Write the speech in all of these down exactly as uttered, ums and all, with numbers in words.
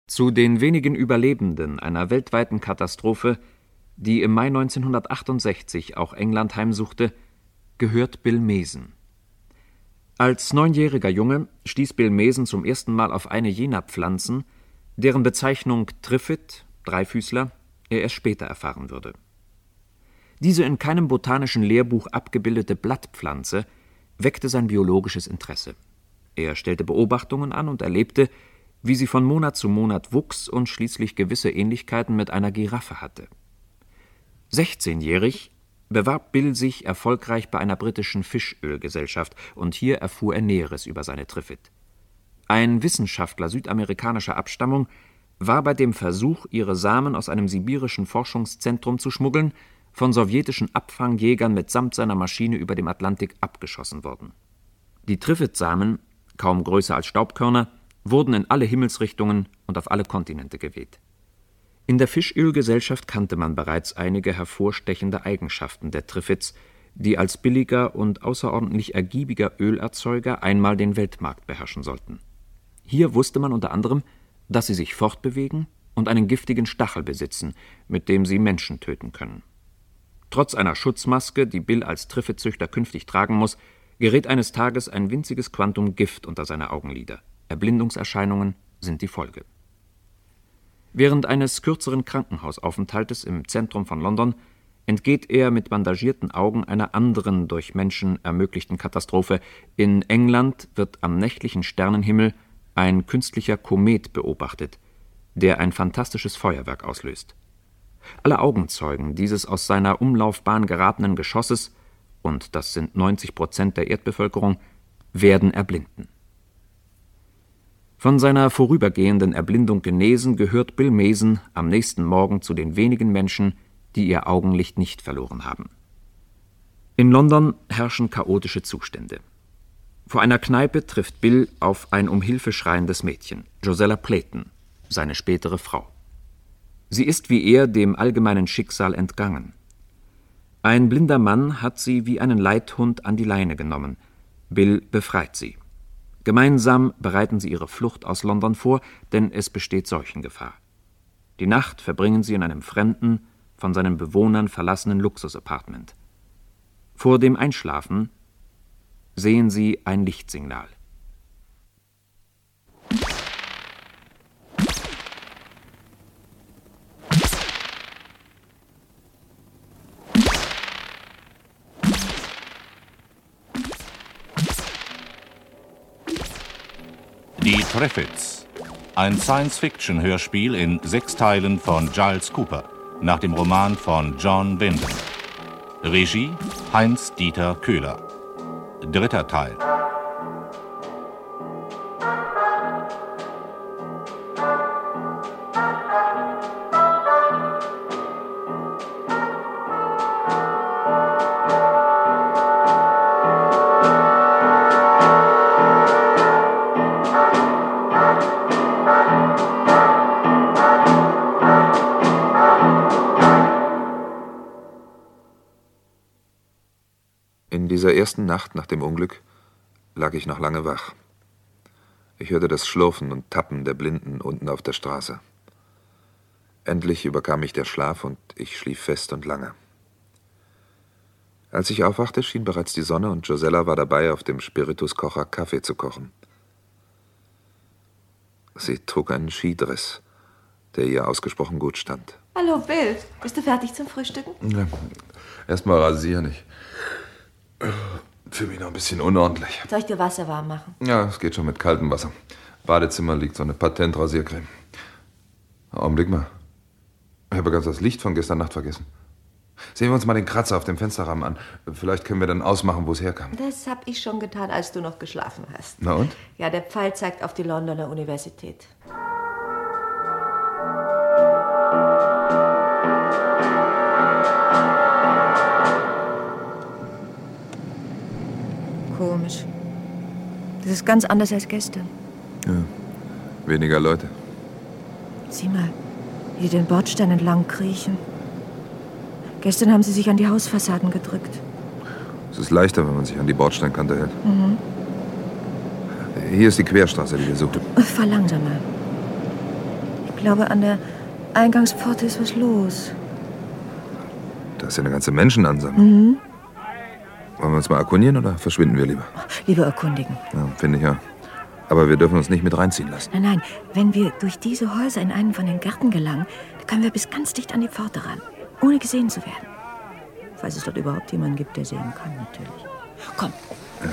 Zu den wenigen Überlebenden einer weltweiten Katastrophe, die im Mai neunzehnhundertachtundsechzig auch England heimsuchte, gehört Bill Mason. Als neunjähriger Junge stieß Bill Mason zum ersten Mal auf eine jener Pflanzen, deren Bezeichnung Trifid, Dreifüßler, er erst später erfahren würde. Diese in keinem botanischen Lehrbuch abgebildete Blattpflanze weckte sein biologisches Interesse. Er stellte Beobachtungen an und erlebte, wie sie von Monat zu Monat wuchs und schließlich gewisse Ähnlichkeiten mit einer Giraffe hatte. sechzehnjährig bewarb Bill sich erfolgreich bei einer britischen Fischölgesellschaft und hier erfuhr er Näheres über seine Trifid. Ein Wissenschaftler südamerikanischer Abstammung war bei dem Versuch, ihre Samen aus einem sibirischen Forschungszentrum zu schmuggeln, von sowjetischen Abfangjägern mitsamt seiner Maschine über dem Atlantik abgeschossen worden. Die Trifid-Samen, kaum größer als Staubkörner, wurden in alle Himmelsrichtungen und auf alle Kontinente geweht. In der Fischölgesellschaft kannte man bereits einige hervorstechende Eigenschaften der Trifids, die als billiger und außerordentlich ergiebiger Ölerzeuger einmal den Weltmarkt beherrschen sollten. Hier wusste man unter anderem, dass sie sich fortbewegen und einen giftigen Stachel besitzen, mit dem sie Menschen töten können. Trotz einer Schutzmaske, die Bill als Trifid-Züchter künftig tragen muss, gerät eines Tages ein winziges Quantum Gift unter seine Augenlider. Erblindungserscheinungen sind die Folge. Während eines kürzeren Krankenhausaufenthaltes im Zentrum von London entgeht er mit bandagierten Augen einer anderen durch Menschen ermöglichten Katastrophe. In England wird am nächtlichen Sternenhimmel ein künstlicher Komet beobachtet, der ein fantastisches Feuerwerk auslöst. Alle Augenzeugen dieses aus seiner Umlaufbahn geratenen Geschosses, und das sind neunzig Prozent der Erdbevölkerung, werden erblinden. Von seiner vorübergehenden Erblindung genesen, gehört Bill Mason am nächsten Morgen zu den wenigen Menschen, die ihr Augenlicht nicht verloren haben. In London herrschen chaotische Zustände. Vor einer Kneipe trifft Bill auf ein um Hilfe schreiendes Mädchen, Josella Playton, seine spätere Frau. Sie ist wie er dem allgemeinen Schicksal entgangen. Ein blinder Mann hat sie wie einen Leithhund an die Leine genommen. Bill befreit sie. Gemeinsam bereiten sie ihre Flucht aus London vor, denn es besteht Seuchengefahr. Die Nacht verbringen sie in einem fremden, von seinen Bewohnern verlassenen Luxusapartment. Vor dem Einschlafen sehen sie ein Lichtsignal. Die Trifids, ein Science-Fiction-Hörspiel in sechs Teilen von Giles Cooper, nach dem Roman von John Wyndham. Regie Heinz-Dieter Köhler. Dritter Teil. In dieser ersten Nacht nach dem Unglück lag ich noch lange wach. Ich hörte das Schlurfen und Tappen der Blinden unten auf der Straße. Endlich überkam mich der Schlaf und ich schlief fest und lange. Als ich aufwachte, schien bereits die Sonne und Josella war dabei, auf dem Spirituskocher Kaffee zu kochen. Sie trug einen Skidress, der ihr ausgesprochen gut stand. Hallo Bill, bist du fertig zum Frühstücken? Ja, erst mal rasieren. Ich fühle mich noch ein bisschen unordentlich. Soll ich dir Wasser warm machen? Ja, es geht schon mit kaltem Wasser. Im Badezimmer liegt so eine Patentrasiercreme. Augenblick mal. Ich habe ganz das Licht von gestern Nacht vergessen. Sehen wir uns mal den Kratzer auf dem Fensterrahmen an. Vielleicht können wir dann ausmachen, wo es herkam. Das habe ich schon getan, als du noch geschlafen hast. Na und? Ja, der Pfeil zeigt auf die Londoner Universität. Komisch. Das ist ganz anders als gestern. Ja, weniger Leute. Sieh mal, wie die den Bordstein entlang kriechen. Gestern haben sie sich an die Hausfassaden gedrückt. Es ist leichter, wenn man sich an die Bordsteinkante hält. Mhm. Hier ist die Querstraße, die wir suchen. Fahr langsamer. Ich glaube, an der Eingangspforte ist was los. Da ist ja eine ganze Menschenansammlung. Mhm. Wollen wir uns mal erkundigen oder verschwinden wir lieber? Lieber erkundigen. Ja, finde ich ja. Aber wir dürfen uns nicht mit reinziehen lassen. Nein, nein. Wenn wir durch diese Häuser in einen von den Gärten gelangen, dann können wir bis ganz dicht an die Pforte ran, ohne gesehen zu werden. Falls es dort überhaupt jemanden gibt, der sehen kann, natürlich. Komm. Ja.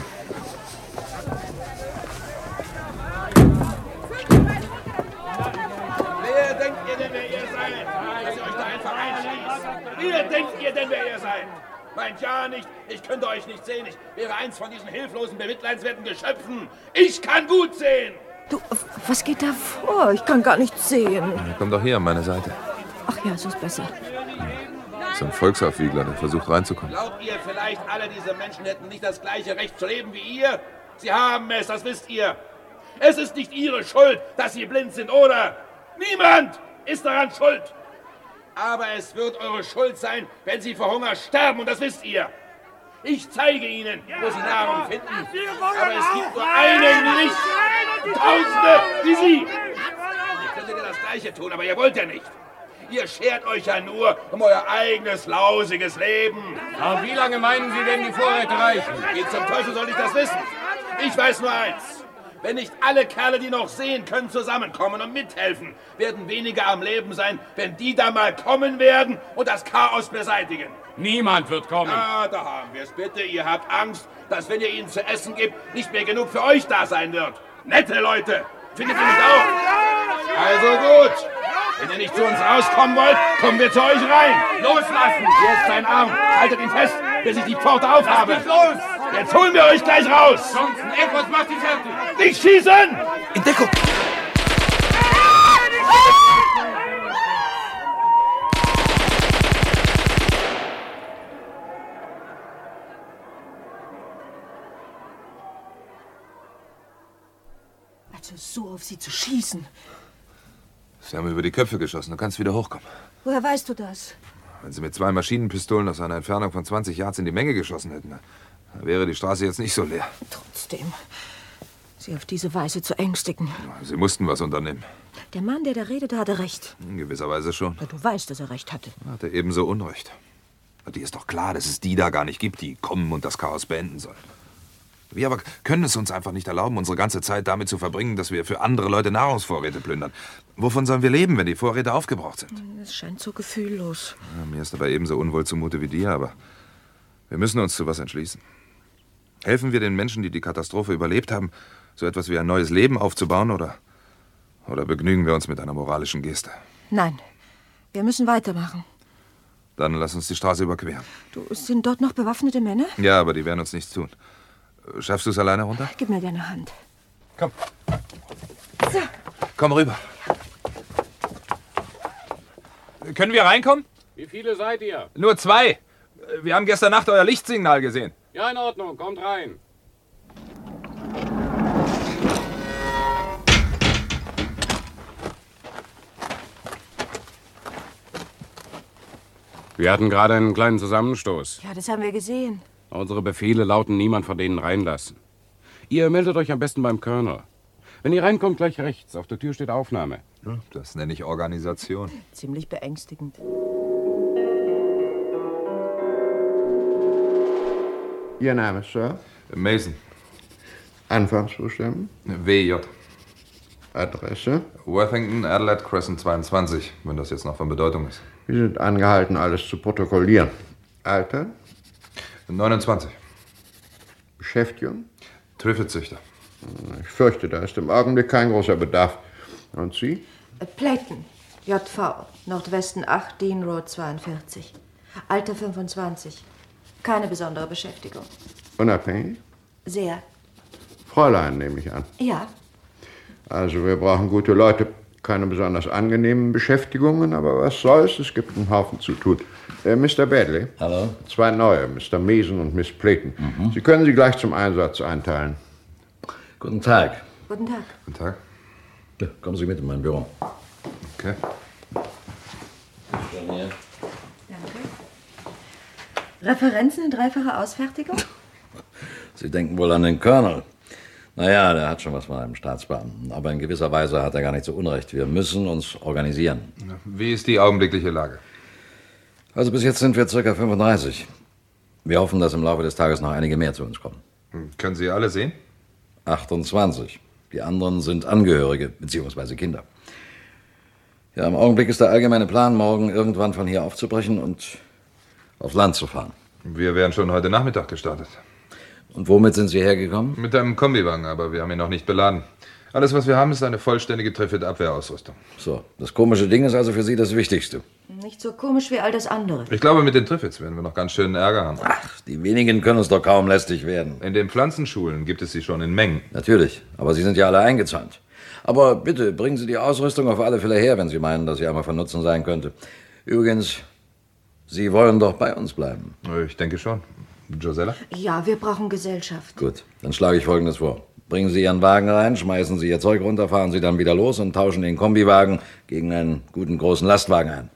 Wer denkt ihr denn, wer ihr seid? Dass ihr euch da einfach einschließt? Wer denkt ihr denn, wer ihr seid? Meint ja nicht, ich könnte euch nicht sehen. Ich wäre eins von diesen hilflosen, bemitleidenswerten Geschöpfen. Ich kann gut sehen. Du, was geht da vor? Ich kann gar nichts sehen. Komm doch hier an meine Seite. Ach ja, so ist besser. Das ist ein Volksaufwiegler, der versucht reinzukommen. Glaubt ihr vielleicht, alle diese Menschen hätten nicht das gleiche Recht zu leben wie ihr? Sie haben es, das wisst ihr. Es ist nicht ihre Schuld, dass sie blind sind, oder? Niemand ist daran schuld. Aber es wird eure Schuld sein, wenn sie vor Hunger sterben, und das wisst ihr. Ich zeige ihnen, wo sie Nahrung finden. Aber es gibt nur einen wie mich, Tausende wie sie. Ihr könntet ja das Gleiche tun, aber ihr wollt ja nicht. Ihr schert euch ja nur um euer eigenes, lausiges Leben. Aber wie lange meinen Sie denn, die Vorräte reichen? Wie zum Teufel soll ich das wissen? Ich weiß nur eins. Wenn nicht alle Kerle, die noch sehen können, zusammenkommen und mithelfen, werden weniger am Leben sein, wenn die da mal kommen werden und das Chaos beseitigen. Niemand wird kommen. Ah, da haben wir es. Bitte, ihr habt Angst, dass, wenn ihr ihnen zu essen gibt, nicht mehr genug für euch da sein wird. Nette Leute, findet ihr nicht auch? Also gut. Wenn ihr nicht zu uns rauskommen wollt, kommen wir zu euch rein. Loslassen! Hier ist sein Arm. Haltet ihn fest, bis ich die Pforte aufhabe. Lass mich los! Jetzt holen wir euch gleich raus. Johnson, Edwards, macht die fertig. Nicht schießen! In Deckung! Also so auf sie zu schießen. Sie haben über die Köpfe geschossen. Du kannst wieder hochkommen. Woher weißt du das? Wenn Sie mit zwei Maschinenpistolen aus einer Entfernung von zwanzig Yards in die Menge geschossen hätten, dann wäre die Straße jetzt nicht so leer. Trotzdem, sie auf diese Weise zu ängstigen. Sie mussten was unternehmen. Der Mann, der da redete, hatte recht. In gewisser Weise schon. Ja, du weißt, dass er recht hatte. Er hatte ebenso Unrecht. Dir ist doch klar, dass es die da gar nicht gibt, die kommen und das Chaos beenden sollen. Wir aber können es uns einfach nicht erlauben, unsere ganze Zeit damit zu verbringen, dass wir für andere Leute Nahrungsvorräte plündern. Wovon sollen wir leben, wenn die Vorräte aufgebraucht sind? Es scheint so gefühllos. Ja, mir ist aber ebenso unwohl zumute wie dir, aber wir müssen uns zu was entschließen. Helfen wir den Menschen, die die Katastrophe überlebt haben, so etwas wie ein neues Leben aufzubauen, oder, oder begnügen wir uns mit einer moralischen Geste? Nein, wir müssen weitermachen. Dann lass uns die Straße überqueren. Du, sind dort noch bewaffnete Männer? Ja, aber die werden uns nichts tun. Schaffst du es alleine runter? Gib mir deine Hand. Komm. So. Komm rüber. Können wir reinkommen? Wie viele seid ihr? Nur zwei. Wir haben gestern Nacht euer Lichtsignal gesehen. Ja, in Ordnung. Kommt rein. Wir hatten gerade einen kleinen Zusammenstoß. Ja, das haben wir gesehen. Unsere Befehle lauten, niemand von denen reinlassen. Ihr meldet euch am besten beim Colonel. Wenn ihr reinkommt, gleich rechts. Auf der Tür steht Aufnahme. Das nenne ich Organisation. Ziemlich beängstigend. Ihr Name, Sir? Mason. Anfangsbuchstaben? W J. Adresse? Worthington, Adelaide Crescent zweiundzwanzig, wenn das jetzt noch von Bedeutung ist. Wir sind angehalten, alles zu protokollieren. Alter? neunundzwanzig. Beschäftigung? Trüffelzüchter. Ich fürchte, da ist im Augenblick kein großer Bedarf. Und Sie? Playton, J V, Nordwesten acht, Dean Road zweiundvierzig. Alter fünfundzwanzig. Keine besondere Beschäftigung. Unabhängig? Sehr. Fräulein, nehme ich an. Ja. Also wir brauchen gute Leute. Keine besonders angenehmen Beschäftigungen, aber was soll's, es gibt einen Haufen zu tun. Äh, Mister Badley. Hallo. Zwei neue, Mister Mason und Miss Playton. Mhm. Sie können sie gleich zum Einsatz einteilen. Guten Tag. Guten Tag. Guten Tag. Ja, kommen Sie mit in mein Büro. Okay. Schon hier. Danke. Referenzen in dreifacher Ausfertigung? Sie denken wohl an den Colonel. Naja, der hat schon was von einem Staatsbeamten. Aber in gewisser Weise hat er gar nicht so Unrecht. Wir müssen uns organisieren. Wie ist die augenblickliche Lage? Also bis jetzt sind wir ca. fünfunddreißig. Wir hoffen, dass im Laufe des Tages noch einige mehr zu uns kommen. Hm, können Sie alle sehen? achtundzwanzig. Die anderen sind Angehörige bzw. Kinder. Ja, im Augenblick ist der allgemeine Plan, morgen irgendwann von hier aufzubrechen und aufs Land zu fahren. Wir wären schon heute Nachmittag gestartet. Und womit sind Sie hergekommen? Mit einem Kombiwagen, aber wir haben ihn noch nicht beladen. Alles, was wir haben, ist eine vollständige Trifid-Abwehrausrüstung. So, das komische Ding ist also für Sie das Wichtigste. Nicht so komisch wie all das andere. Ich glaube, mit den Trifids werden wir noch ganz schön Ärger haben. Ach, die wenigen können uns doch kaum lästig werden. In den Pflanzenschulen gibt es sie schon in Mengen. Natürlich, aber Sie sind ja alle eingezäunt. Aber bitte, bringen Sie die Ausrüstung auf alle Fälle her, wenn Sie meinen, dass sie einmal von Nutzen sein könnte. Übrigens, Sie wollen doch bei uns bleiben. Ich denke schon. Josella? Ja, wir brauchen Gesellschaft. Gut, dann schlage ich Folgendes vor. Bringen Sie Ihren Wagen rein, schmeißen Sie Ihr Zeug runter, fahren Sie dann wieder los und tauschen den Kombiwagen gegen einen guten großen Lastwagen ein.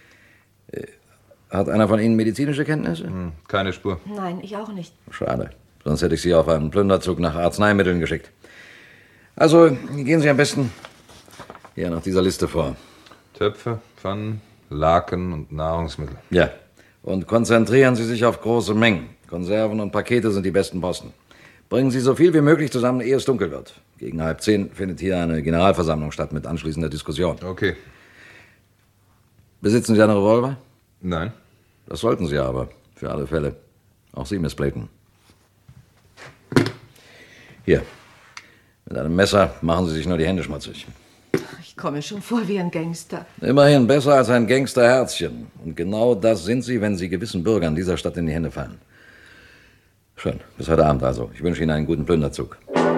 Hat einer von Ihnen medizinische Kenntnisse? Hm, keine Spur. Nein, ich auch nicht. Schade. Sonst hätte ich Sie auf einen Plünderzug nach Arzneimitteln geschickt. Also, gehen Sie am besten hier nach dieser Liste vor. Töpfe, Pfannen, Laken und Nahrungsmittel. Ja. Und konzentrieren Sie sich auf große Mengen. Konserven und Pakete sind die besten Posten. Bringen Sie so viel wie möglich zusammen, ehe es dunkel wird. Gegen halb zehn findet hier eine Generalversammlung statt mit anschließender Diskussion. Okay. Besitzen Sie einen Revolver? Nein. Das sollten Sie aber, für alle Fälle. Auch Sie, Miss Playton. Hier. Mit einem Messer machen Sie sich nur die Hände schmutzig. Ich komme schon vor wie ein Gangster. Immerhin besser als ein Gangsterherzchen. Und genau das sind Sie, wenn Sie gewissen Bürgern dieser Stadt in die Hände fallen. Schön. Bis heute Abend also. Ich wünsche Ihnen einen guten Plünderzug.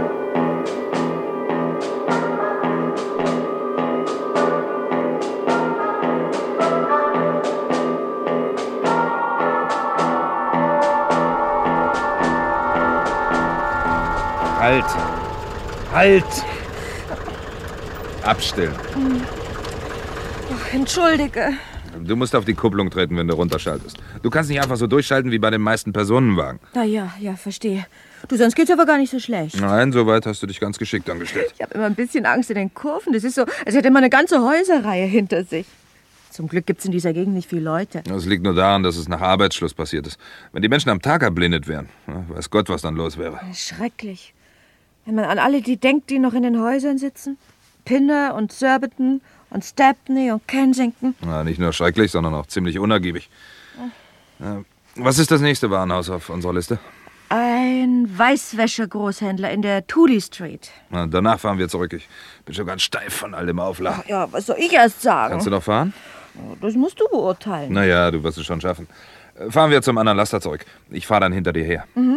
Halt! Halt! Abstellen. Ach, entschuldige. Du musst auf die Kupplung treten, wenn du runterschaltest. Du kannst nicht einfach so durchschalten wie bei den meisten Personenwagen. Na ja, ja, verstehe. Du, sonst geht's aber gar nicht so schlecht. Nein, soweit hast du dich ganz geschickt angestellt. Ich habe immer ein bisschen Angst in den Kurven. Das ist so, als hätte man eine ganze Häuserreihe hinter sich. Zum Glück gibt's in dieser Gegend nicht viele Leute. Das liegt nur daran, dass es nach Arbeitsschluss passiert ist. Wenn die Menschen am Tag erblindet wären, weiß Gott, was dann los wäre. Schrecklich. Wenn man an alle die denkt, die noch in den Häusern sitzen. Pinner und Surbiton und Stepney und Kensington. Na, nicht nur schrecklich, sondern auch ziemlich unergiebig. Ja. Was ist das nächste Warenhaus auf unserer Liste? Ein Weißwäscher-Großhändler in der Tooley Street. Na, danach fahren wir zurück. Ich bin schon ganz steif von all dem Aufladen. Ach ja, was soll ich erst sagen? Kannst du noch fahren? Das musst du beurteilen. Naja, du wirst es schon schaffen. Fahren wir zum anderen Laster zurück. Ich fahre dann hinter dir her. Mhm.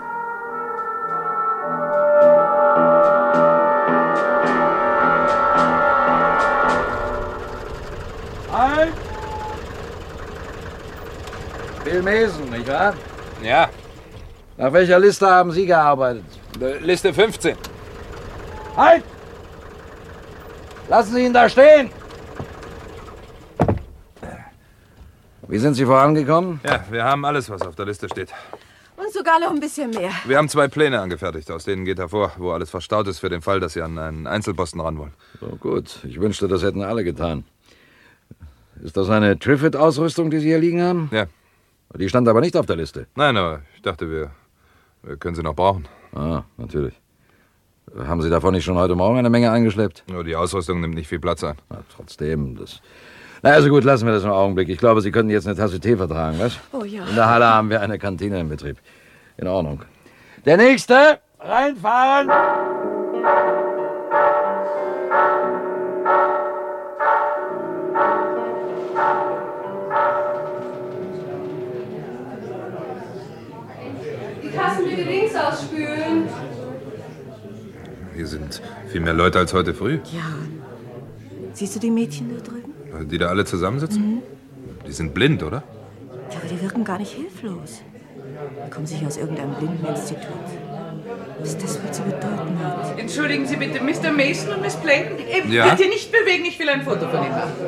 Halt! Bill Mason, nicht wahr? Ja. Nach welcher Liste haben Sie gearbeitet? Liste fünfzehn. Halt! Lassen Sie ihn da stehen! Wie sind Sie vorangekommen? Ja, wir haben alles, was auf der Liste steht. Und sogar noch ein bisschen mehr. Wir haben zwei Pläne angefertigt, aus denen geht hervor, wo alles verstaut ist für den Fall, dass Sie an einen Einzelposten ran wollen. So, gut. Ich wünschte, das hätten alle getan. Ist das eine Trifid-Ausrüstung, die Sie hier liegen haben? Ja. Die stand aber nicht auf der Liste. Nein, aber ich dachte, wir, wir können sie noch brauchen. Ah, natürlich. Haben Sie davon nicht schon heute Morgen eine Menge eingeschleppt? Nur die Ausrüstung nimmt nicht viel Platz ein. Na, trotzdem, das... Na, also gut, lassen wir das im Augenblick. Ich glaube, Sie könnten jetzt eine Tasse Tee vertragen, was? Oh ja. In der Halle haben wir eine Kantine im Betrieb. In Ordnung. Der Nächste! Reinfahren! Die Tassen bitte links ausspülen. Hier sind viel mehr Leute als heute früh. Ja. Siehst du die Mädchen da drüben? Die da alle zusammensitzen? Mhm. Die sind blind, oder? Ja, aber die wirken gar nicht hilflos. Die kommen sicher aus irgendeinem Blindeninstitut. Was das wohl zu bedeuten hat. Entschuldigen Sie bitte, Mister Mason und Miss Playton. Äh, Ja? Bitte nicht bewegen, ich will ein Foto von Ihnen machen.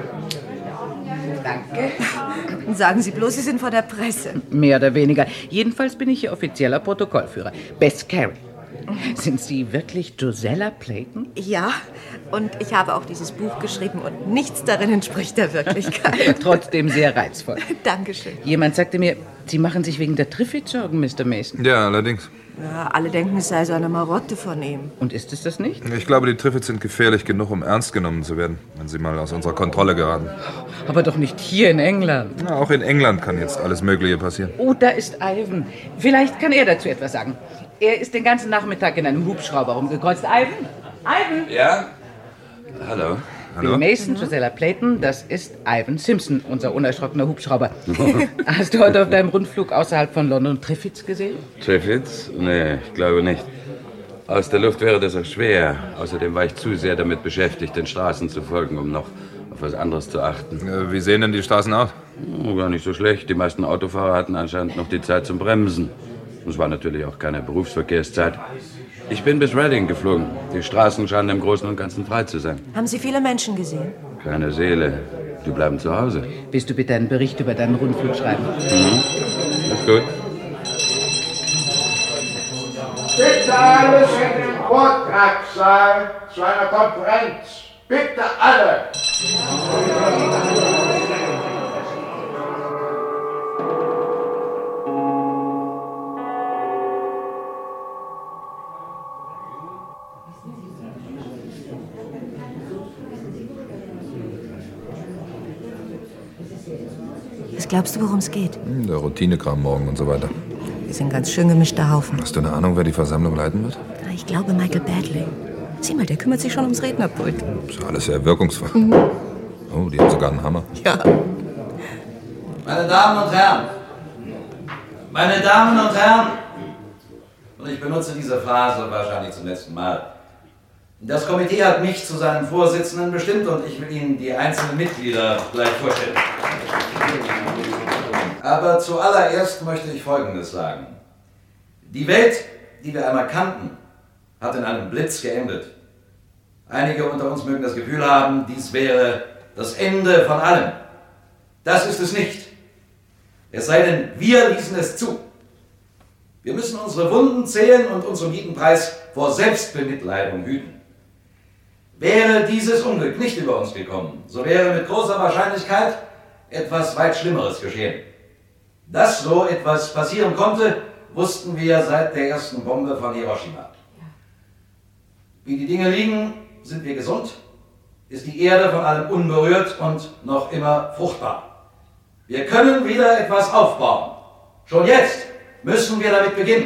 Danke. Sagen Sie bloß, Sie sind von der Presse. Mehr oder weniger. Jedenfalls bin ich Ihr offizieller Protokollführer. Bess Carey. Sind Sie wirklich Josella Playton? Ja, und ich habe auch dieses Buch geschrieben und nichts darin entspricht der Wirklichkeit. Trotzdem sehr reizvoll. Dankeschön. Jemand sagte mir, Sie machen sich wegen der Triffitt Sorgen, Mister Mason. Ja, allerdings. Ja, alle denken, es sei so eine Marotte von ihm. Und ist es das nicht? Ich glaube, die Triffids sind gefährlich genug, um ernst genommen zu werden, wenn sie mal aus unserer Kontrolle geraten. Aber doch nicht hier in England. Na, auch in England kann jetzt alles Mögliche passieren. Oh, da ist Ivan. Vielleicht kann er dazu etwas sagen. Er ist den ganzen Nachmittag in einem Hubschrauber rumgekreuzt. Ivan? Ivan? Ja? Hallo. Bill Mason, Josella Playton, das ist Ivan Simpson, unser unerschrockener Hubschrauber. Hast du heute auf deinem Rundflug außerhalb von London Triffids gesehen? Triffids? Nee, ich glaube nicht. Aus der Luft wäre das auch schwer. Außerdem war ich zu sehr damit beschäftigt, den Straßen zu folgen, um noch auf was anderes zu achten. Ja, wie sehen denn die Straßen aus? Oh, gar nicht so schlecht. Die meisten Autofahrer hatten anscheinend noch die Zeit zum Bremsen. Es war natürlich auch keine Berufsverkehrszeit. Ich bin bis Reading geflogen. Die Straßen scheinen im Großen und Ganzen frei zu sein. Haben Sie viele Menschen gesehen? Keine Seele. Die bleiben zu Hause. Willst du bitte einen Bericht über deinen Rundflug schreiben? Mhm. Ist gut. Bitte alles in den Vortragssaal zu einer Konferenz. Bitte alle! Was glaubst du, worum es geht? Der Routinekram morgen und so weiter. Wir sind ein ganz schön gemischter Haufen. Hast du eine Ahnung, wer die Versammlung leiten wird? Ich glaube Michael Badley. Sieh mal, der kümmert sich schon ums Rednerpult. Ist alles sehr wirkungsvoll. Mhm. Oh, die haben sogar einen Hammer. Ja. Meine Damen und Herren, meine Damen und Herren, und ich benutze diese Phrase wahrscheinlich zum letzten Mal. Das Komitee hat mich zu seinem Vorsitzenden bestimmt und ich will Ihnen die einzelnen Mitglieder gleich vorstellen. Aber zuallererst möchte ich Folgendes sagen. Die Welt, die wir einmal kannten, hat in einem Blitz geendet. Einige unter uns mögen das Gefühl haben, dies wäre das Ende von allem. Das ist es nicht. Es sei denn, wir ließen es zu. Wir müssen unsere Wunden zählen und uns um jeden Preis vor Selbstbemitleidung hüten. Wäre dieses Unglück nicht über uns gekommen, so wäre mit großer Wahrscheinlichkeit etwas weit Schlimmeres geschehen. Dass so etwas passieren konnte, wussten wir seit der ersten Bombe von Hiroshima. Wie die Dinge liegen, sind wir gesund, ist die Erde von allem unberührt und noch immer fruchtbar. Wir können wieder etwas aufbauen. Schon jetzt müssen wir damit beginnen.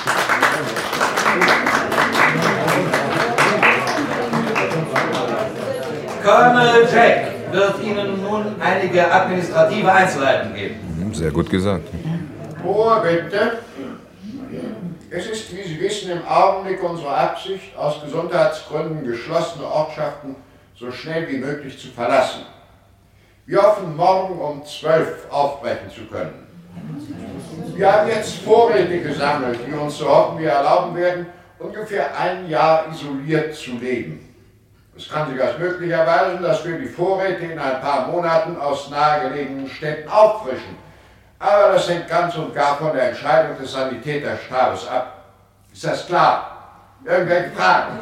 Colonel Jack wird Ihnen nun einige administrative Einzelheiten geben. Sehr gut gesagt. Ruhe bitte. Es ist, wie Sie wissen, im Augenblick unsere Absicht, aus Gesundheitsgründen geschlossene Ortschaften so schnell wie möglich zu verlassen. Wir hoffen, morgen um zwölf aufbrechen zu können. Wir haben jetzt Vorräte gesammelt, die uns, so hoffen wir, erlauben werden, ungefähr ein Jahr isoliert zu leben. Es kann sich als möglich erweisen, dass wir die Vorräte in ein paar Monaten aus nahegelegenen Städten auffrischen. Aber das hängt ganz und gar von der Entscheidung des Sanitäterstabes ab. Ist das klar? Irgendwelche Fragen?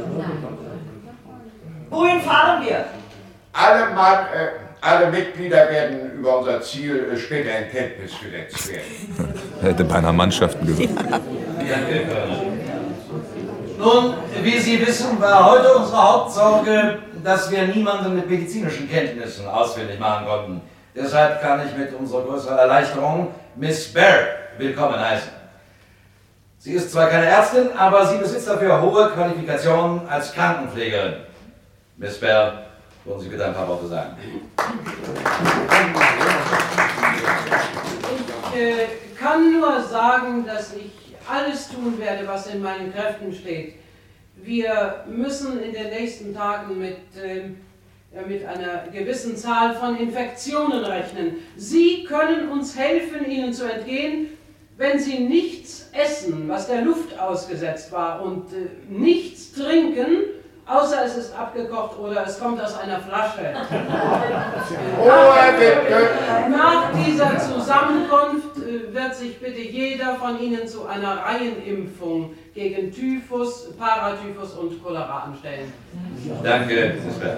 Wohin fahren wir? Alle, Mann, äh, alle Mitglieder werden über unser Ziel äh, später in Kenntnis gesetzt werden. Er hätte beinahe Mannschaften gesucht. Danke, Colonel. Nun, wie Sie wissen, war heute unsere Hauptsorge, dass wir niemanden mit medizinischen Kenntnissen ausfindig machen konnten. Deshalb kann ich mit umso größerer Erleichterung Miss Barr willkommen heißen. Sie ist zwar keine Ärztin, aber sie besitzt dafür hohe Qualifikationen als Krankenpflegerin. Miss Barr, wollen Sie bitte ein paar Worte sagen? Ich äh, kann nur sagen, dass ich alles tun werde, was in meinen Kräften steht. Wir müssen in den nächsten Tagen mit, äh, mit einer gewissen Zahl von Infektionen rechnen. Sie können uns helfen, ihnen zu entgehen, wenn Sie nichts essen, was der Luft ausgesetzt war, und äh, nichts trinken, außer es ist abgekocht oder es kommt aus einer Flasche. nach, nach dieser Zusammenkunft äh, wird sich bitte jeder von Ihnen zu einer Reihenimpfung gegen Typhus, Paratyphus und Cholera anstellen. Danke, Sister.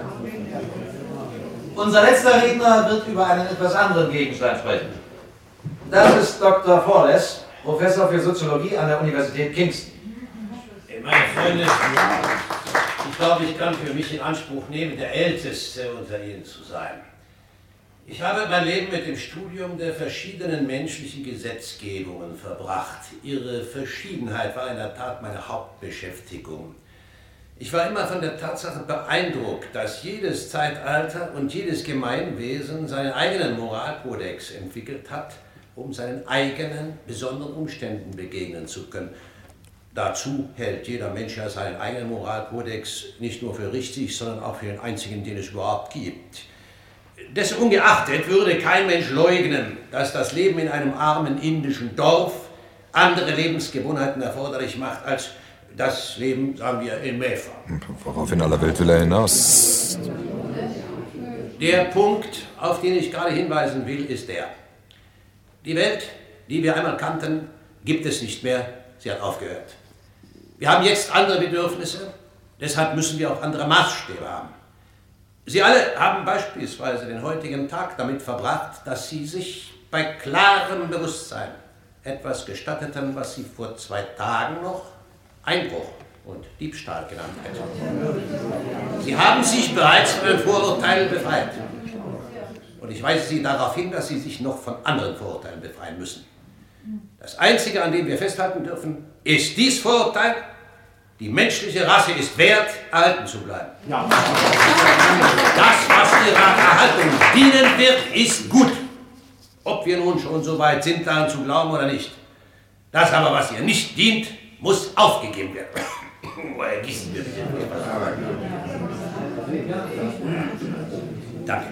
Unser letzter Redner wird über einen etwas anderen Gegenstand sprechen. Das ist Doktor Forles, Professor für Soziologie an der Universität Kingston. Meine Freunde, ich glaube, ich kann für mich in Anspruch nehmen, der Älteste unter Ihnen zu sein. Ich habe mein Leben mit dem Studium der verschiedenen menschlichen Gesetzgebungen verbracht. Ihre Verschiedenheit war in der Tat meine Hauptbeschäftigung. Ich war immer von der Tatsache beeindruckt, dass jedes Zeitalter und jedes Gemeinwesen seinen eigenen Moralkodex entwickelt hat, um seinen eigenen besonderen Umständen begegnen zu können. Dazu hält jeder Mensch ja seinen eigenen Moralkodex nicht nur für richtig, sondern auch für den einzigen, den es überhaupt gibt. Dessen ungeachtet würde kein Mensch leugnen, dass das Leben in einem armen indischen Dorf andere Lebensgewohnheiten erforderlich macht als das Leben, sagen wir, in Mefa. Worauf in aller Welt will er hinaus? Der Punkt, auf den ich gerade hinweisen will, ist der: Die Welt, die wir einmal kannten, gibt es nicht mehr, sie hat aufgehört. Wir haben jetzt andere Bedürfnisse, deshalb müssen wir auch andere Maßstäbe haben. Sie alle haben beispielsweise den heutigen Tag damit verbracht, dass Sie sich bei klarem Bewusstsein etwas gestatteten, was Sie vor zwei Tagen noch Einbruch und Diebstahl genannt hätten. Sie haben sich bereits von den Vorurteilen befreit. Und ich weise Sie darauf hin, dass Sie sich noch von anderen Vorurteilen befreien müssen. Das Einzige, an dem wir festhalten dürfen, ist dies Vorurteil: Die menschliche Rasse ist wert, erhalten zu bleiben. Ja. Das, was ihrer Erhaltung dienen wird, ist gut. Ob wir nun schon so weit sind, daran zu glauben oder nicht. Das aber, was ihr nicht dient, muss aufgegeben werden. Woher gießen wir bitte? Danke.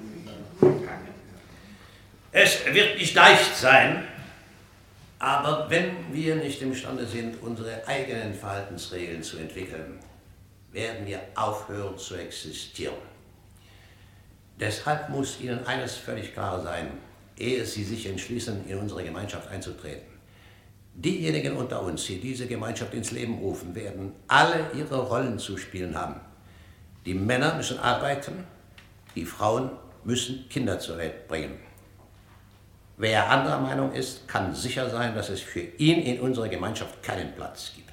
Es wird nicht leicht sein, aber wenn wir nicht imstande sind, unsere eigenen Verhaltensregeln zu entwickeln, werden wir aufhören zu existieren. Deshalb muss Ihnen eines völlig klar sein, ehe Sie sich entschließen, in unsere Gemeinschaft einzutreten. Diejenigen unter uns, die diese Gemeinschaft ins Leben rufen, werden alle ihre Rollen zu spielen haben. Die Männer müssen arbeiten, die Frauen müssen Kinder zur Welt bringen. Wer anderer Meinung ist, kann sicher sein, dass es für ihn in unserer Gemeinschaft keinen Platz gibt.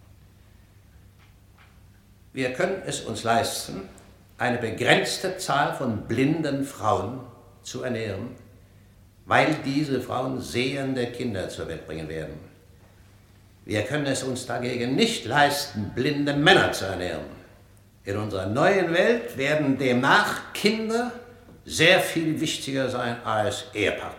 Wir können es uns leisten, eine begrenzte Zahl von blinden Frauen zu ernähren, weil diese Frauen sehende Kinder zur Welt bringen werden. Wir können es uns dagegen nicht leisten, blinde Männer zu ernähren. In unserer neuen Welt werden demnach Kinder sehr viel wichtiger sein als Ehepartner.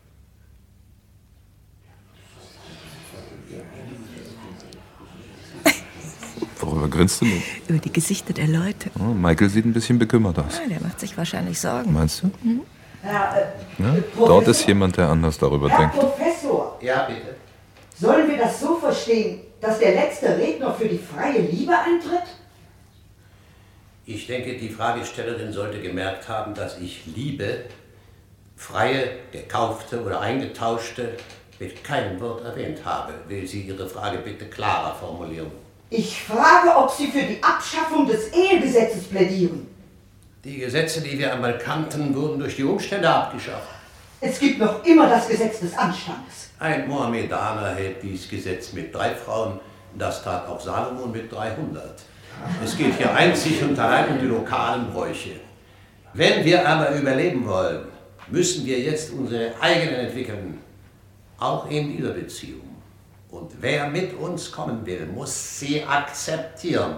Worüber grinst du denn? Über die Gesichter der Leute. Oh, Michael sieht ein bisschen bekümmert aus. Ja, der macht sich wahrscheinlich Sorgen. Meinst du? Mhm. Herr, äh, Ja? Professor? Dort ist jemand, der anders darüber Herr denkt. Professor, Ja, bitte. sollen wir das so verstehen, dass der letzte Redner für die freie Liebe eintritt? Ich denke, die Fragestellerin sollte gemerkt haben, dass ich Liebe, freie, gekaufte oder eingetauschte, mit keinem Wort erwähnt habe. Will sie Ihre Frage bitte klarer formulieren? Ich frage, ob Sie für die Abschaffung des Ehegesetzes plädieren. Die Gesetze, die wir einmal kannten, wurden durch die Umstände abgeschafft. Es gibt noch immer das Gesetz des Anstandes. Ein Mohammedaner hält dieses Gesetz mit drei Frauen, das tat auch Salomon mit dreihundert. Es geht hier einzig und allein um die lokalen Bräuche. Wenn wir aber überleben wollen, müssen wir jetzt unsere eigenen entwickeln, auch in dieser Beziehung. Und wer mit uns kommen will, muss sie akzeptieren.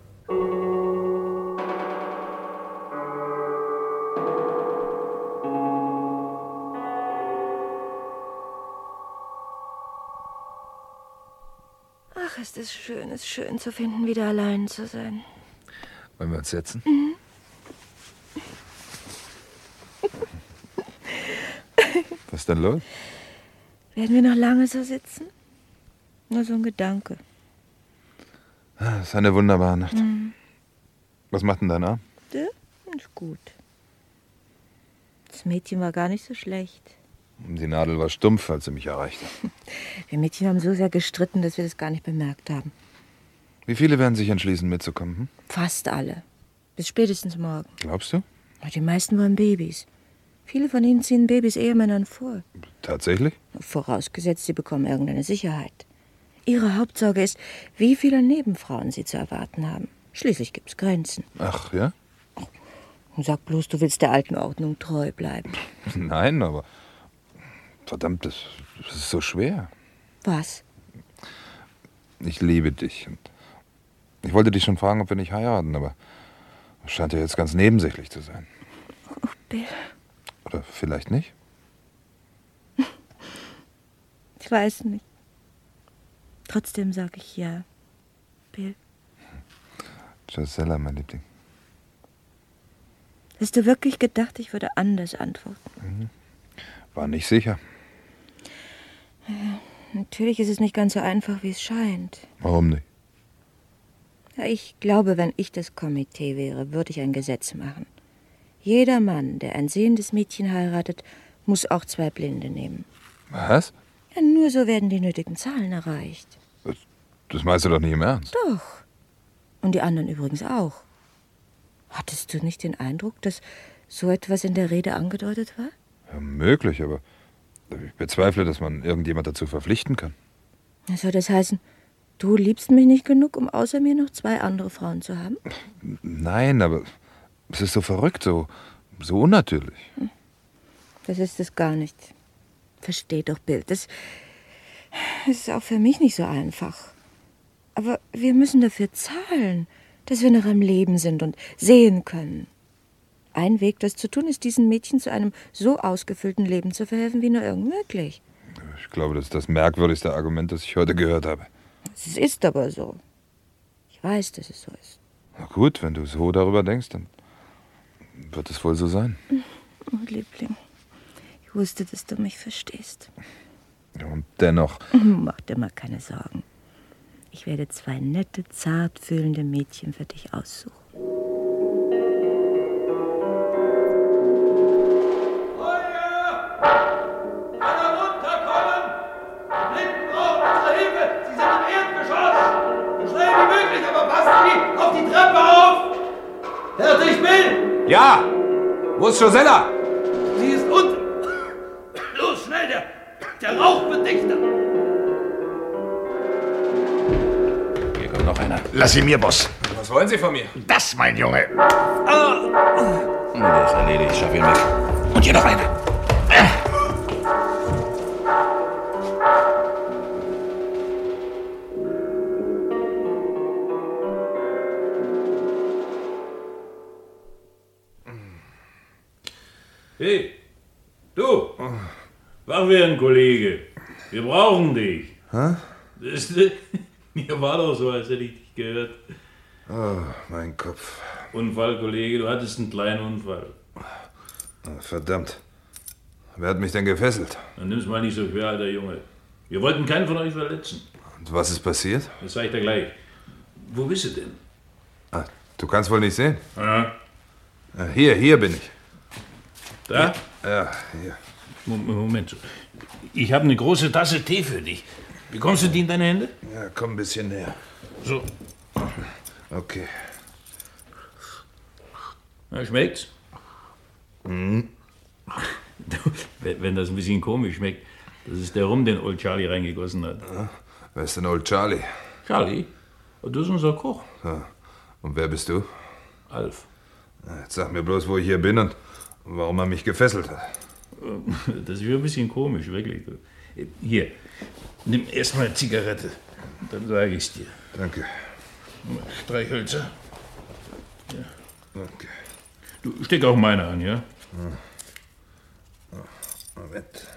Ach, ist es schön, es ist schön zu finden, wieder allein zu sein. Wollen wir uns setzen? Mhm. Was ist denn los? Werden wir noch lange so sitzen? Nur so ein Gedanke. Ah, das ist eine wunderbare Nacht. Mhm. Was macht denn dein Arm? Ja, ist gut. Das Mädchen war gar nicht so schlecht. Die Nadel war stumpf, als sie mich erreichte. Wir Mädchen haben so sehr gestritten, dass wir das gar nicht bemerkt haben. Wie viele werden sich entschließen, mitzukommen? Hm? Fast alle. Bis spätestens morgen. Glaubst du? Die meisten wollen Babys. Viele von ihnen ziehen Babys Ehemännern vor. Tatsächlich? Vorausgesetzt, sie bekommen irgendeine Sicherheit. Ihre Hauptsorge ist, wie viele Nebenfrauen sie zu erwarten haben. Schließlich gibt's Grenzen. Ach, ja? Sag bloß, du willst der alten Ordnung treu bleiben. Nein, aber... Verdammt, das, das ist so schwer. Was? Ich liebe dich. Und ich wollte dich schon fragen, ob wir nicht heiraten, aber es scheint ja jetzt ganz nebensächlich zu sein. Oh, Bill. Oder vielleicht nicht? Ich weiß nicht. Trotzdem sage ich ja. Bill. Gisela, mein Liebling. Hast du wirklich gedacht, ich würde anders antworten? Mhm. War nicht sicher. Ja, natürlich ist es nicht ganz so einfach, wie es scheint. Warum nicht? Ja, ich glaube, wenn ich das Komitee wäre, würde ich ein Gesetz machen. Jeder Mann, der ein sehendes Mädchen heiratet, muss auch zwei Blinde nehmen. Was? Ja, nur so werden die nötigen Zahlen erreicht. Das, das meinst du doch nicht im Ernst? Doch. Und die anderen übrigens auch. Hattest du nicht den Eindruck, dass so etwas in der Rede angedeutet war? Ja, möglich, aber ich bezweifle, dass man irgendjemand dazu verpflichten kann. Soll das heißen, du liebst mich nicht genug, um außer mir noch zwei andere Frauen zu haben? Nein, aber es ist so verrückt, so, so unnatürlich. Das ist es gar nicht. Versteh doch, Bill. Das, das ist auch für mich nicht so einfach. Aber wir müssen dafür zahlen, dass wir noch am Leben sind und sehen können. Ein Weg, das zu tun, ist, diesen Mädchen zu einem so ausgefüllten Leben zu verhelfen, wie nur irgend möglich. Ich glaube, das ist das merkwürdigste Argument, das ich heute gehört habe. Es ist aber so. Ich weiß, dass es so ist. Na gut, wenn du so darüber denkst, dann wird es wohl so sein. Oh, Liebling, ich wusste, dass du mich verstehst. Und dennoch... Mach dir mal keine Sorgen. Ich werde zwei nette, zartfühlende Mädchen für dich aussuchen. Auf die Treppe auf! Fertig, Bill! Ja! Wo ist Gisela? Sie ist unten! Los, schnell, der, der Rauchbedichter! Hier kommt noch einer. Lass ihn mir, Boss. Was wollen Sie von mir? Das, mein Junge. Ah. Der ist erledigt, ich schaff ihn weg. Und hier noch einer. Hey, du, wach werden, Kollege. Wir brauchen dich. Hä? Das, mir war doch so, als hätte ich dich gehört. Oh, mein Kopf. Unfall, Kollege, du hattest einen kleinen Unfall. Oh, verdammt. Wer hat mich denn gefesselt? Dann nimm's mal nicht so schwer, alter Junge. Wir wollten keinen von euch verletzen. Und was ist passiert? Das sag ich dir gleich. Wo bist du denn? Ah, du kannst wohl nicht sehen? Ja. Ah, hier, hier bin ich. Da? Ja, hier. Moment. Ich habe eine große Tasse Tee für dich. Bekommst du die in deine Hände? Ja, komm ein bisschen näher. So. Okay. Na, schmeckt's? Mhm. Wenn das ein bisschen komisch schmeckt, das ist der Rum, den Old Charlie reingegossen hat. Ja, wer ist denn Old Charlie? Charlie? Du bist unser Koch. Ja. Und wer bist du? Alf. Jetzt sag mir bloß, wo ich hier bin und warum er mich gefesselt hat. Das ist ein bisschen komisch, wirklich. Hier, nimm erst mal eine Zigarette. Dann sage ich's dir. Danke. Streichhölzer. Ja. Okay. Du, steck auch meine an, ja? Moment.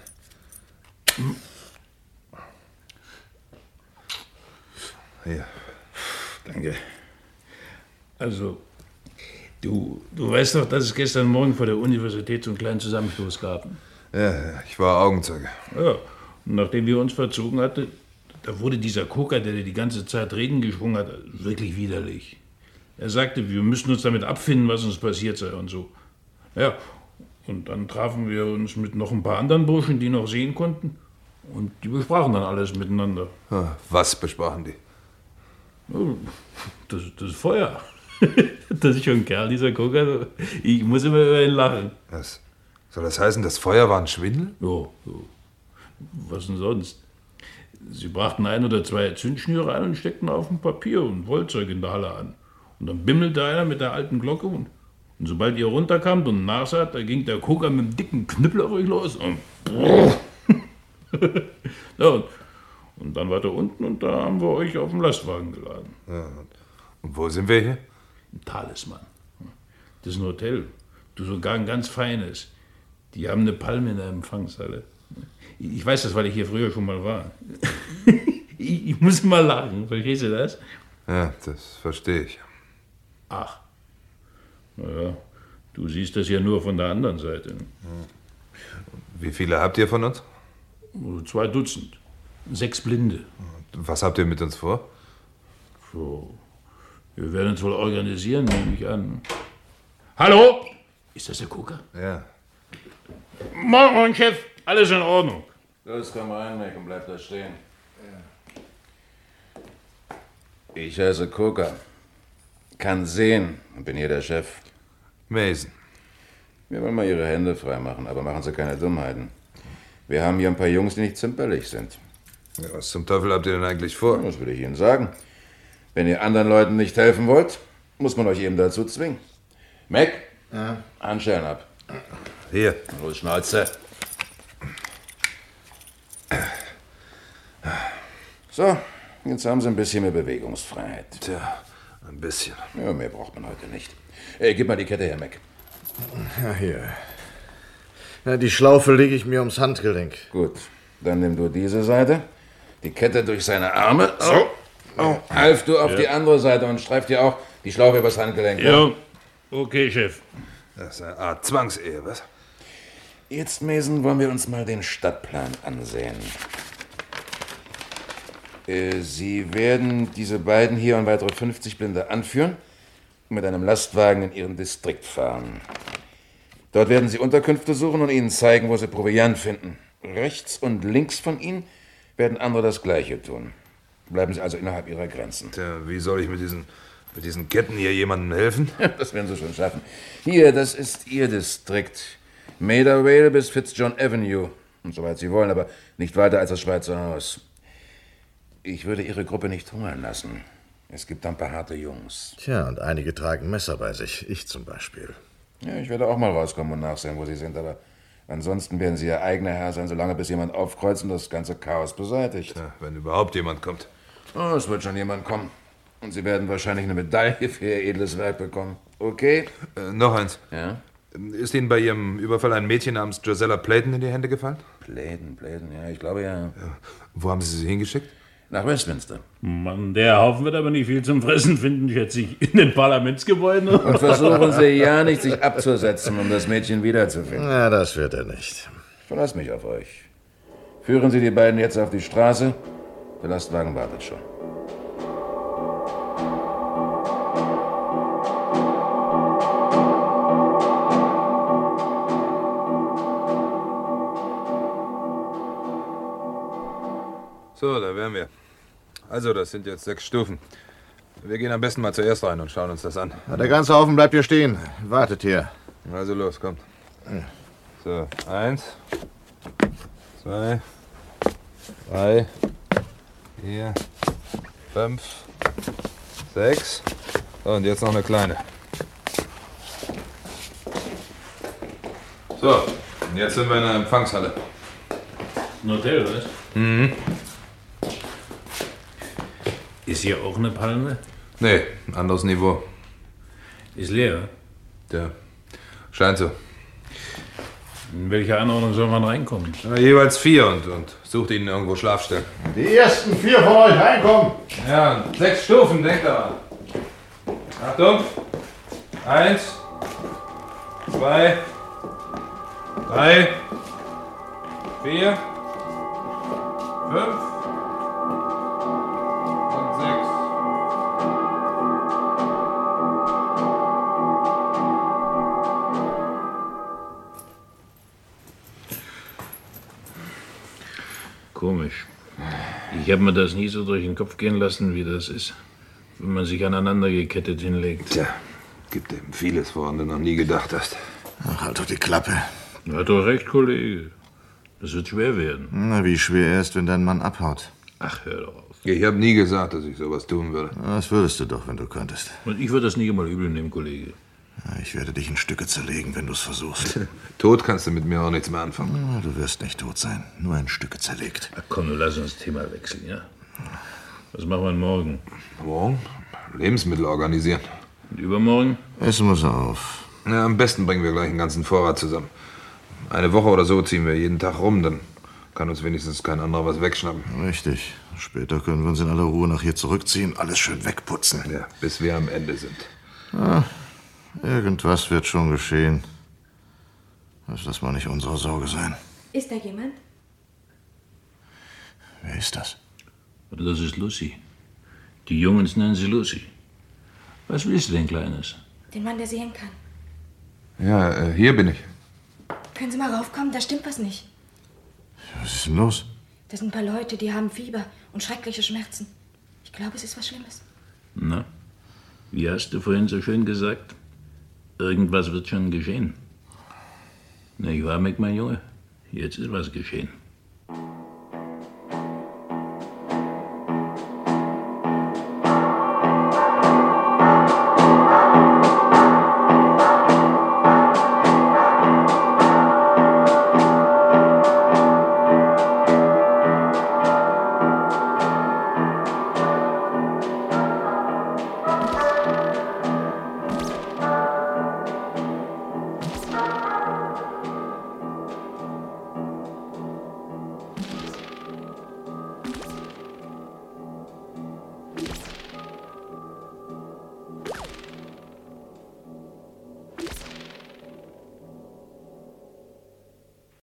Hier. Danke. Also, du, du weißt doch, dass es gestern Morgen vor der Universität so einen kleinen Zusammenstoß gab. Ja, ich war Augenzeuge. Ja, und nachdem wir uns verzogen hatten, da wurde dieser Koker, der dir die ganze Zeit Reden geschwungen hat, wirklich widerlich. Er sagte, wir müssten uns damit abfinden, was uns passiert sei und so. Ja, Und dann trafen wir uns mit noch ein paar anderen Burschen, die noch sehen konnten. Und die besprachen dann alles miteinander. Was besprachen die? Das, das Feuer. Das ist schon ein Kerl, dieser Gucker. Ich muss immer über ihn lachen. Was? Soll das heißen, das Feuer war ein Schwindel? Jo, jo. Was denn sonst? Sie brachten ein oder zwei Zündschnüre ein und steckten auf ein Papier und Wollzeug in der Halle an. Und dann bimmelte einer mit der alten Glocke und, und sobald ihr runterkamt und nachsaht, da ging der Gucker mit dem dicken Knüppel auf euch los und ja, und, und dann war der unten und da haben wir euch auf dem Lastwagen geladen. Ja, und wo sind wir hier? Ein Talisman. Das ist ein Hotel. Du, sogar ein ganz feines. Die haben eine Palme in der Empfangshalle. Ich weiß das, weil ich hier früher schon mal war. ich, ich muss mal lachen, verstehst du das? Ja, das verstehe ich. Ach. Naja, du siehst das ja nur von der anderen Seite. Wie viele habt ihr von uns? Zwei Dutzend. Sechs Blinde. Was habt ihr mit uns vor? So. Wir werden uns wohl organisieren, nehme ich an. Hallo? Ist das der Gucker? Ja. Morgen, Chef. Alles in Ordnung. Los, komm rein, Mac, und bleib da stehen. Ich heiße Coker. Kann sehen und bin hier der Chef. Mason. Wir wollen mal Ihre Hände freimachen, aber machen Sie keine Dummheiten. Wir haben hier ein paar Jungs, die nicht zimperlich sind. Ja, was zum Teufel habt ihr denn eigentlich vor? Das will ich Ihnen sagen. Wenn ihr anderen Leuten nicht helfen wollt, muss man euch eben dazu zwingen. Mac, ja. Handschellen ab. Hier. Los, Schnauze. So, jetzt haben Sie ein bisschen mehr Bewegungsfreiheit. Tja, ein bisschen. Ja, mehr braucht man heute nicht. Ey, gib mal die Kette her, Mac. Ja, hier. Ja, die Schlaufe lege ich mir ums Handgelenk. Gut, dann nimm du diese Seite, die Kette durch seine Arme. So. Oh. Half du auf ja. die andere Seite und streif dir auch die Schlaufe übers Handgelenk. Ja, okay, Chef. Das ist eine Art Zwangsehe, was? Jetzt, Mason, wollen wir uns mal den Stadtplan ansehen. Äh, Sie werden diese beiden hier und weitere fünfzig Blinde anführen und mit einem Lastwagen in Ihren Distrikt fahren. Dort werden Sie Unterkünfte suchen und Ihnen zeigen, wo Sie Proviant finden. Rechts und links von Ihnen werden andere das Gleiche tun. Bleiben Sie also innerhalb Ihrer Grenzen. Tja, wie soll ich mit diesen, mit diesen Ketten hier jemandem helfen? Das werden Sie schon schaffen. Hier, das ist Ihr Distrikt. Maida bis Fitzjohn Avenue. Und soweit Sie wollen, aber nicht weiter als das Schweizer Haus. Ich würde Ihre Gruppe nicht hungern lassen. Es gibt ein paar harte Jungs. Tja, und einige tragen Messer bei sich. Ich zum Beispiel. Ja, ich werde auch mal rauskommen und nachsehen, wo Sie sind, aber ansonsten werden Sie Ihr eigener Herr sein, solange bis jemand aufkreuzt und das ganze Chaos beseitigt. Ja, wenn überhaupt jemand kommt. Oh, es wird schon jemand kommen. Und Sie werden wahrscheinlich eine Medaille für Ihr edles Werk bekommen. Okay? Äh, noch eins. Ja? Ist Ihnen bei Ihrem Überfall ein Mädchen namens Josella Playton in die Hände gefallen? Playton, Playton, ja, ich glaube ja. ja. Wo haben Sie sie hingeschickt? Nach Westminster. Mann, der Haufen wird aber nicht viel zum Fressen finden, schätze ich, in den Parlamentsgebäuden. Und versuchen Sie ja nicht, sich abzusetzen, um das Mädchen wiederzufinden. Na, das wird er nicht. Ich verlasse mich auf euch. Führen Sie die beiden jetzt auf die Straße. Der Lastwagen wartet schon. So, da wären wir. Also, das sind jetzt sechs Stufen. Wir gehen am besten mal zuerst rein und schauen uns das an. Ja, der ganze Haufen bleibt hier stehen. Wartet hier. Also los, kommt. So, eins, zwei, drei, vier, fünf, sechs. Und jetzt noch eine kleine. So, und jetzt sind wir in der Empfangshalle. Ein Hotel, was? Mhm. Ist hier auch eine Palme? Nee, ein anderes Niveau. Ist leer? Ja, scheint so. In welcher Anordnung soll man reinkommen? Ja, jeweils vier und, und sucht Ihnen irgendwo Schlafstellen. Die ersten vier von euch reinkommen. Ja, sechs Stufen, denkt daran. Achtung. Eins, zwei, drei, vier, fünf. Komisch. Ich habe mir das nie so durch den Kopf gehen lassen, wie das ist, wenn man sich aneinander gekettet hinlegt. Tja, gibt eben vieles, woran du noch nie gedacht hast. Ach, halt doch die Klappe. Hat doch recht, Kollege. Das wird schwer werden. Na, wie schwer erst, wenn dein Mann abhaut. Ach, hör doch auf. Ich habe nie gesagt, dass ich sowas tun würde. Das würdest du doch, wenn du könntest. Und ich würde das nie mal übel nehmen, Kollege. Ich werde dich in Stücke zerlegen, wenn du es versuchst. Tot kannst du mit mir auch nichts mehr anfangen. Du wirst nicht tot sein, nur in Stücke zerlegt. Ach komm, nun lass uns das Thema wechseln, ja? Was machen wir morgen? Morgen? Lebensmittel organisieren. Und übermorgen? Essen muss auf. Ja, am besten bringen wir gleich einen ganzen Vorrat zusammen. Eine Woche oder so ziehen wir jeden Tag rum, dann kann uns wenigstens kein anderer was wegschnappen. Richtig. Später können wir uns in aller Ruhe nach hier zurückziehen, alles schön wegputzen. Ja, bis wir am Ende sind. Ah, irgendwas wird schon geschehen. Lass das mal nicht unsere Sorge sein. Ist da jemand? Wer ist das? Das ist Lucy. Die Jungs nennen sie Lucy. Was willst du denn, Kleines? Den Mann, der sehen kann. Ja, äh, hier bin ich. Können Sie mal raufkommen? Da stimmt was nicht. Was ist denn los? Das sind ein paar Leute, die haben Fieber und schreckliche Schmerzen. Ich glaube, es ist was Schlimmes. Na, wie hast du vorhin so schön gesagt? Irgendwas wird schon geschehen. Na, ich war weg, mein Junge. Jetzt ist was geschehen.